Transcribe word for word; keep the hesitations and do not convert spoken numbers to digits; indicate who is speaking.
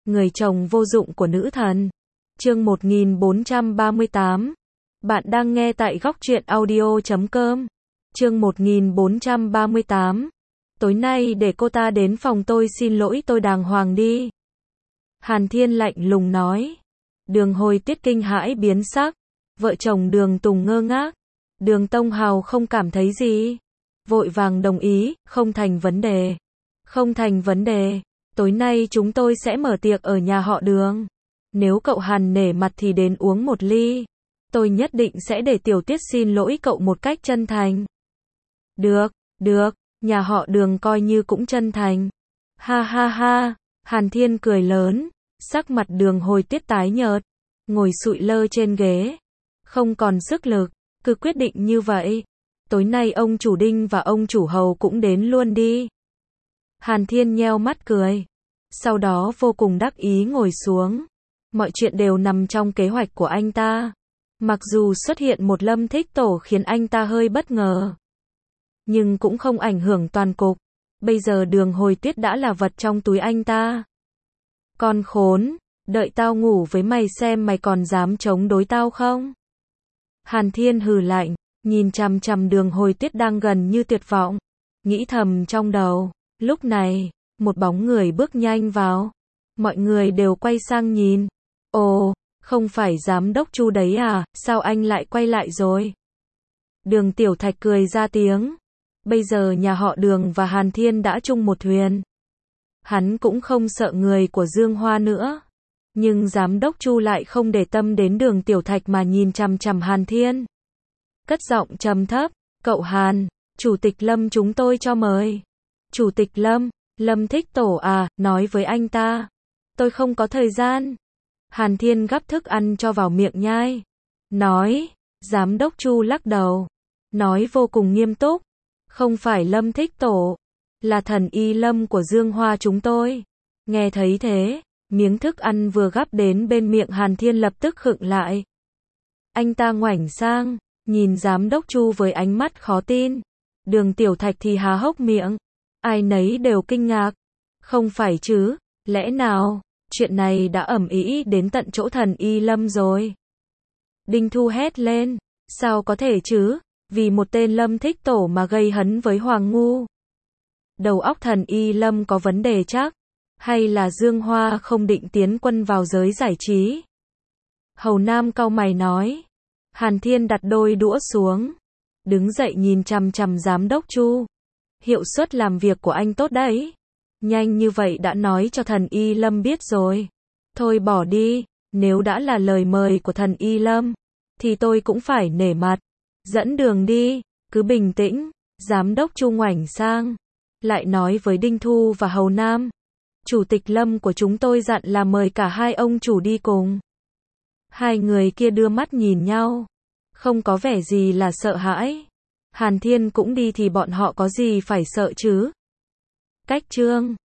Speaker 1: Người chồng vô dụng của nữ thần. Chương một nghìn bốn trăm ba mươi tám. Bạn đang nghe tại góc truyện audio chấm com. Chương một nghìn bốn trăm ba mươi tám. Tối nay để cô ta đến phòng tôi xin lỗi tôi đàng hoàng đi. Hàn Thiên lạnh lùng nói. Đường Hồi Tuyết kinh hãi biến sắc. Vợ chồng Đường Tùng ngơ ngác. Đường Tông Hào không cảm thấy gì. Vội vàng đồng ý, không thành vấn đề. Không thành vấn đề. Tối nay chúng tôi sẽ mở tiệc ở nhà họ Đường. Nếu cậu Hàn nể mặt thì đến uống một ly. Tôi nhất định sẽ để Tiểu Tiết xin lỗi cậu một cách chân thành. Được, được, nhà họ Đường coi như cũng chân thành. Ha ha ha, Hàn Thiên cười lớn, sắc mặt Đường Hồi Tuyết tái nhợt, ngồi sụi lơ trên ghế. Không còn sức lực, cứ quyết định như vậy. Tối nay ông chủ Đinh và ông chủ Hầu cũng đến luôn đi. Hàn Thiên nheo mắt cười. Sau đó vô cùng đắc ý ngồi xuống. Mọi chuyện đều nằm trong kế hoạch của anh ta. Mặc dù xuất hiện một Lâm Thích Tổ khiến anh ta hơi bất ngờ, nhưng cũng không ảnh hưởng toàn cục. Bây giờ Đường Hồi Tuyết đã là vật trong túi anh ta. Con khốn, đợi tao ngủ với mày xem mày còn dám chống đối tao không? Hàn Thiên hừ lạnh, nhìn chằm chằm Đường Hồi Tuyết đang gần như tuyệt vọng. Nghĩ thầm trong đầu. Lúc này, một bóng người bước nhanh vào. Mọi người đều quay sang nhìn. Ồ, không phải giám đốc Chu đấy à, sao anh lại quay lại rồi? Đường Tiểu Thạch cười ra tiếng. Bây giờ nhà họ Đường và Hàn Thiên đã chung một thuyền. Hắn cũng không sợ người của Dương Hoa nữa. Nhưng giám đốc Chu lại không để tâm đến Đường Tiểu Thạch mà nhìn chằm chằm Hàn Thiên. Cất giọng trầm thấp, cậu Hàn, Chủ tịch Lâm chúng tôi cho mời. Chủ tịch Lâm, Lâm Thích Tổ à, nói với anh ta. Tôi không có thời gian. Hàn Thiên gắp thức ăn cho vào miệng nhai. Nói, giám đốc Chu lắc đầu. Nói vô cùng nghiêm túc. Không phải Lâm Thích Tổ, là thần y Lâm của Dương Hoa chúng tôi. Nghe thấy thế, miếng thức ăn vừa gắp đến bên miệng Hàn Thiên lập tức khựng lại. Anh ta ngoảnh sang, nhìn giám đốc Chu với ánh mắt khó tin. Đường Tiểu Thạch thì há hốc miệng. Ai nấy đều kinh ngạc. Không phải chứ, lẽ nào, chuyện này đã ầm ĩ đến tận chỗ thần y Lâm rồi. Đinh Thu hét lên, sao có thể chứ, vì một tên Lâm Thích Tổ mà gây hấn với Hoàng Ngu. Đầu óc thần y Lâm có vấn đề chắc, hay là Dương Hoa không định tiến quân vào giới giải trí? Hầu Nam cau mày nói. Hàn Thiên đặt đôi đũa xuống, đứng dậy nhìn chằm chằm giám đốc Chu. Hiệu suất làm việc của anh tốt đấy. Nhanh như vậy đã nói cho thần y Lâm biết rồi. Thôi bỏ đi, nếu đã là lời mời của thần y Lâm, thì tôi cũng phải nể mặt. Dẫn đường đi, cứ bình tĩnh. Giám đốc Chu ngoảnh sang, lại nói với Đinh Thu và Hầu Nam. Chủ tịch Lâm của chúng tôi dặn là mời cả hai ông chủ đi cùng. Hai người kia đưa mắt nhìn nhau, không có vẻ gì là sợ hãi. Hàn Thiên cũng đi thì bọn họ có gì phải sợ chứ? Cách chương